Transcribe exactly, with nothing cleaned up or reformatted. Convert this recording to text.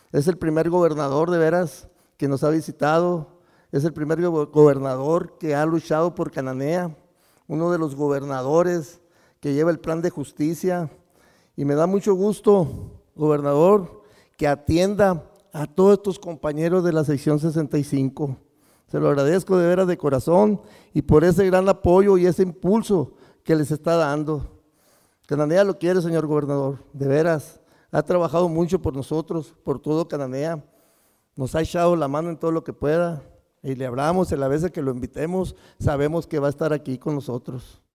Es el primer gobernador de veras que nos ha visitado, es el primer gobernador que ha luchado por Cananea, uno de los gobernadores que lleva el plan de justicia, y me da mucho gusto, gobernador, que atienda a todos estos compañeros de la sección sesenta y cinco. Se lo agradezco de veras de corazón y por ese gran apoyo y ese impulso que les está dando. Cananea lo quiere, señor gobernador, de veras. Ha trabajado mucho por nosotros, por todo Cananea. Nos ha echado la mano en todo lo que pueda y le hablamos, en la vez que lo invitemos, sabemos que va a estar aquí con nosotros.